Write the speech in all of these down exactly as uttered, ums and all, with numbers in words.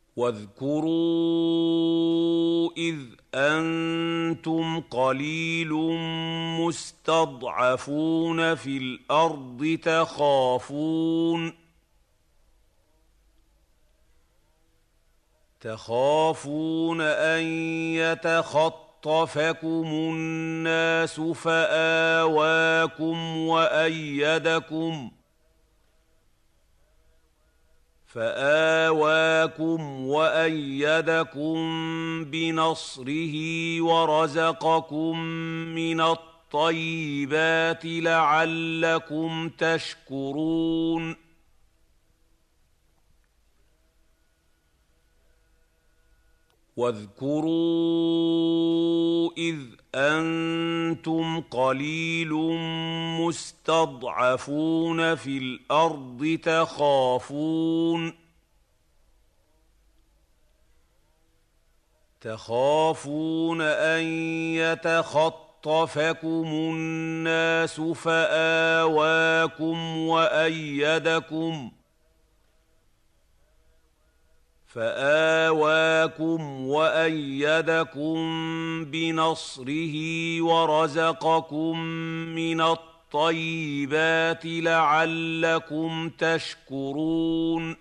واذكروا إذ أنتم قليل مستضعفون في الأرض تخافون تخافون أن يتخطفكم الناس فآواكم وأيدكم فآواكم وأيدكم بنصره ورزقكم من الطيبات لعلكم تشكرون واذكروا إذ أنتم قليل مستضعفون في الأرض تخافون تخافون أن يتخطفكم الناس فآواكم وأيدكم فآواكم وأيدكم بنصره ورزقكم من الطيبات لعلكم تشكرون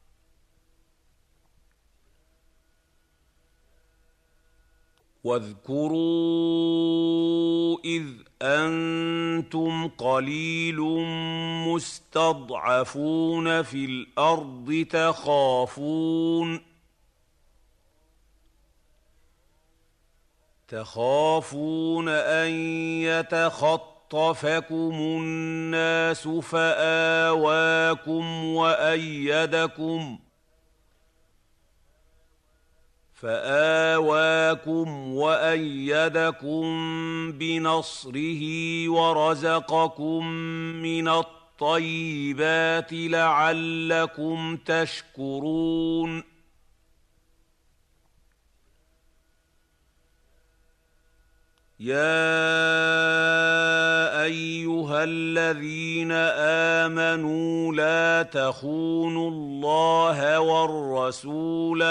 واذكروا إذ أنتم قليل مستضعفون في الأرض تخافون تخافون أن يتخطفكم الناس فآواكم وأيدكم فآواكم وأيدكم بنصره ورزقكم من الطيبات لعلكم تشكرون يا أيها الذين آمنوا لا تخونوا الله والرسول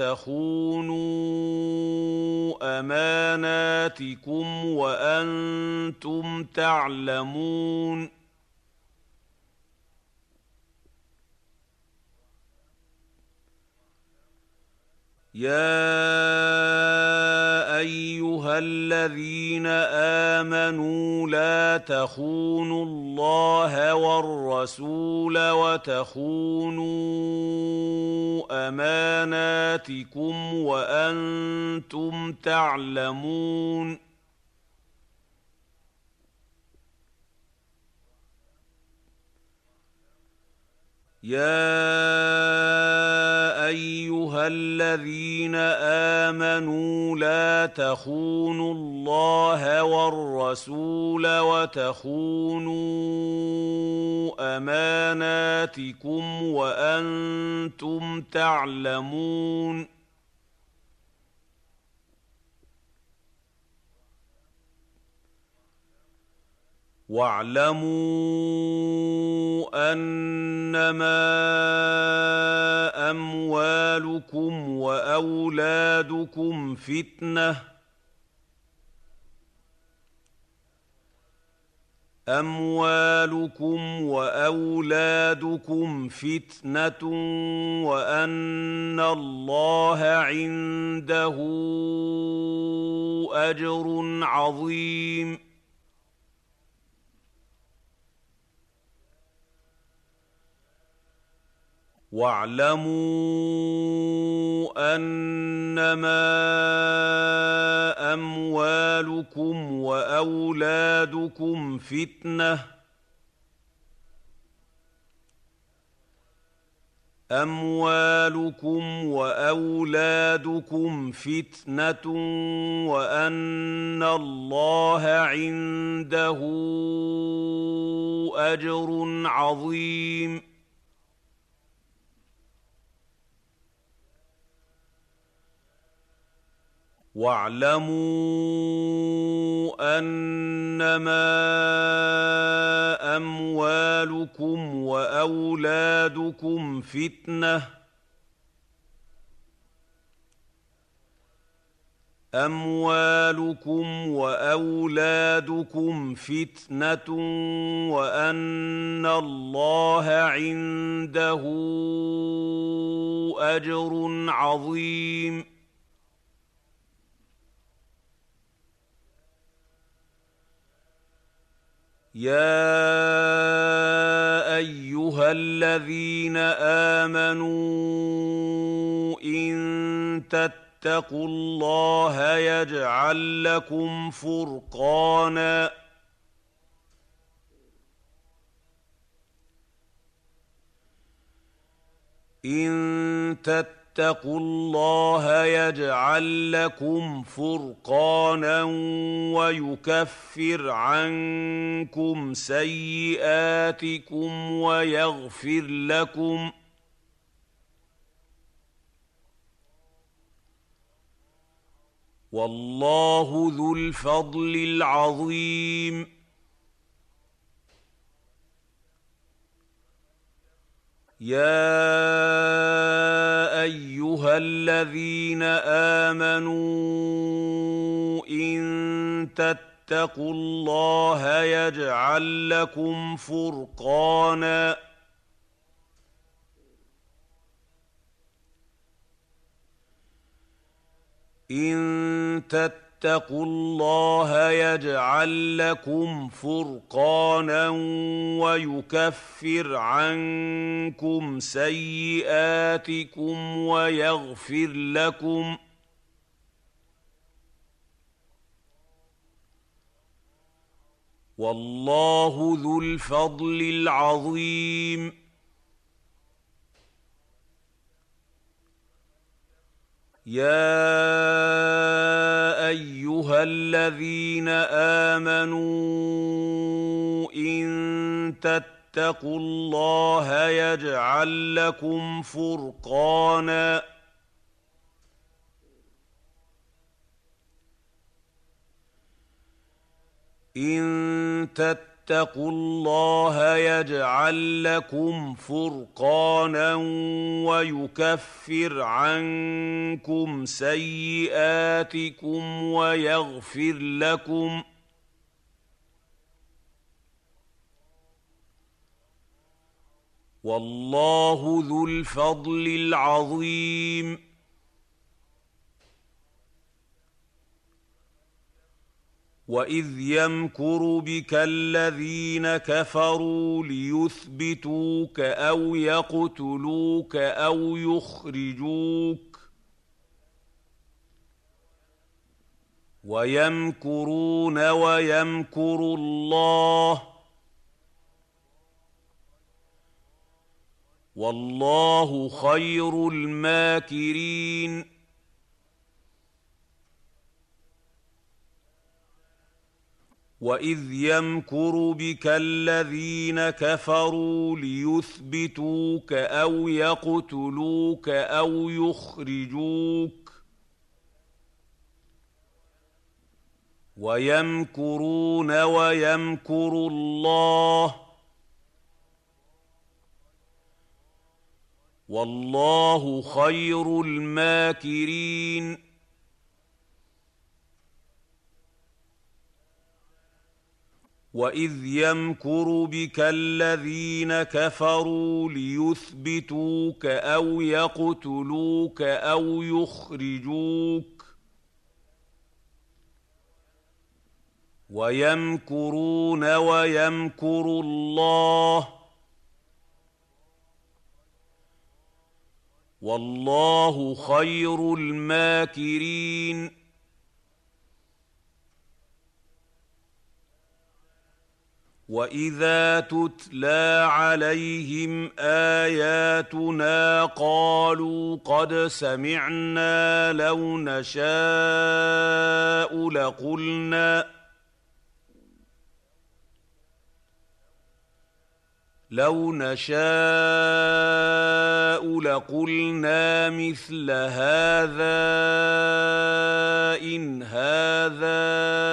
وتخونوا أماناتكم وأنتم تعلمون يا أيها الذين آمنوا لا تخونوا الله والرسول وتخونوا أماناتكم وأنتم تعلمون يا أيها الذين آمنوا لا تخونوا الله والرسول وتخونوا أماناتكم وأنتم تعلمون واعلموا أنما أموالكم وأولادكم فتنة أموالكم وأولادكم فتنة وأن الله عنده أجر عظيم واعلموا أنما أموالكم وأولادكم فتنة أموالكم وأولادكم فتنة وأن الله عنده أجر عظيم واعلموا أنما أموالكم وأولادكم فتنة اموالكم واولادكم فتنه وان الله عنده اجر عظيم. يا ايها الذين امنوا ان تتقوا الله يجعل لكم فرقانا إن تتقوا الله يجعل لكم فرقانا ويكفر عنكم سيئاتكم ويغفر لكم والله ذو الفضل العظيم. يا ايها الذين امنوا ان تتقوا الله يجعل لكم فرقانا إن تتقوا الله يجعل لكم فرقانا ويكفر عنكم سيئاتكم ويغفر لكم والله ذو الفضل العظيم. يا ايها الذين امنوا ان تتقوا الله يجعل لكم فرقانا إن تتقوا الله يجعل لكم فرقانا ويكفر عنكم سيئاتكم ويغفر لكم والله ذو الفضل العظيم. وإذ يمكر بك الذين كفروا ليثبتوك أو يقتلوك أو يخرجوك ويمكرون ويمكر الله والله خير الماكرين. وإذ يمكر بك الذين كفروا ليثبتوك أو يقتلوك أو يخرجوك ويمكرون ويمكر الله والله خير الماكرين. وإذ يمكر بك الذين كفروا ليثبتوك أو يقتلوك أو يخرجوك ويمكرون ويمكر الله والله خير الماكرين. وإذا تتلى عليهم آياتنا قالوا قد سمعنا لو نشاء لقلنا لو نشاء لقلنا مثل هذا إن هذا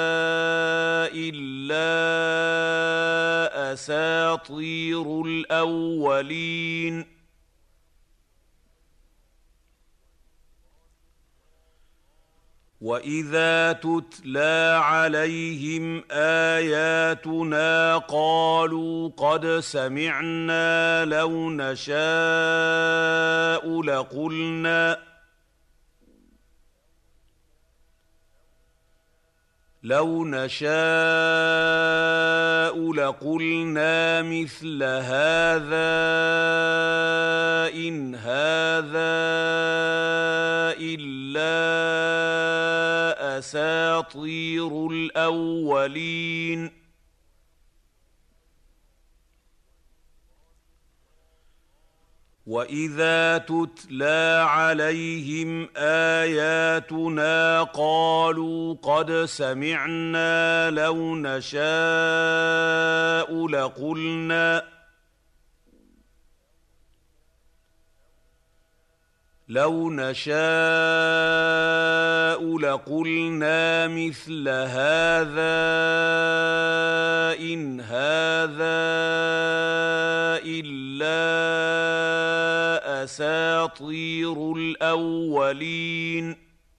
إلا أساطير الأولين. وإذا تتلى عليهم آياتنا قالوا قد سمعنا لو نشاء لقلنا لو نشاء لقلنا مثل هذا إن هذا إلا أساطير الأولين وإذا تتلى عليهم آياتنا قالوا قد سمعنا لو نشاء لقلنا لو نشاء لقلنا مثل هذا إن هذا إلا أساطير الأولين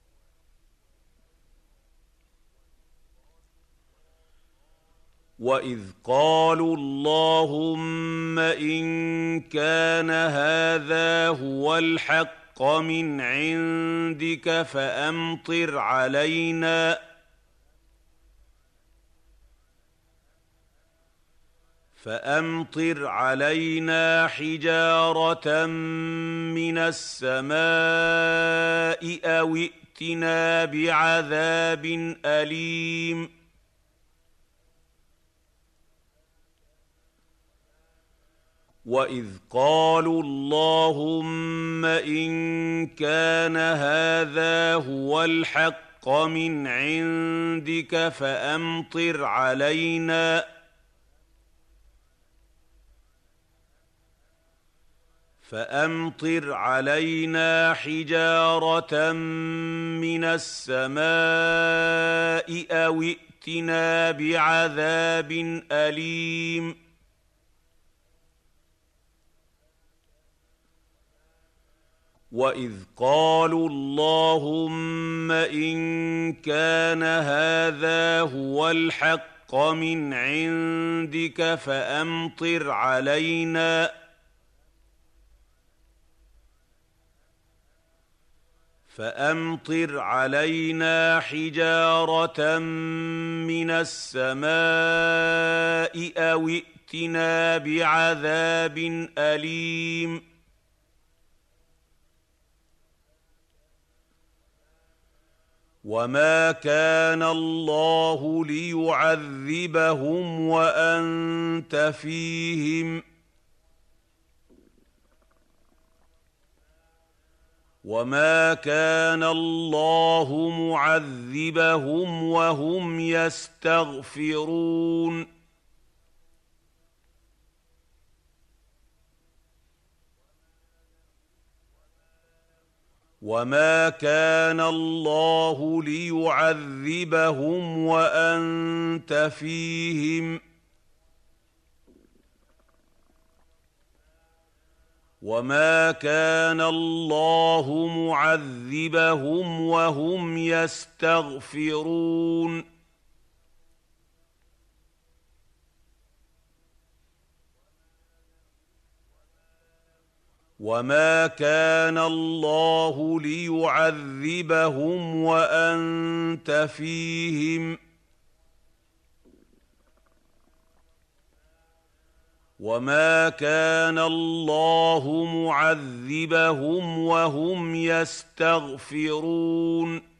وإذ قالوا اللهم إن كان هذا هو الحق من عندك فأمطر علينا فأمطر علينا حجارة من السماء أو ائتنا بعذاب أليم وإذ قالوا اللهم إن كان هذا هو الحق من عندك فأمطر علينا فأمطر علينا حجارة من السماء أو ائتنا بعذاب أليم وإذ قالوا اللهم إن كان هذا هو الحق من عندك فأمطر علينا فأمطر علينا حجارة من السماء أو ائتنا بعذاب أليم وما كان الله ليعذبهم وأنت فيهم وما كان الله معذبهم وهم يستغفرون وما كان الله ليعذبهم وأنت فيهم وما كان الله معذبهم وهم يستغفرون وما كان الله ليعذبهم وأنت فيهم وما كان الله معذبهم وهم يستغفرون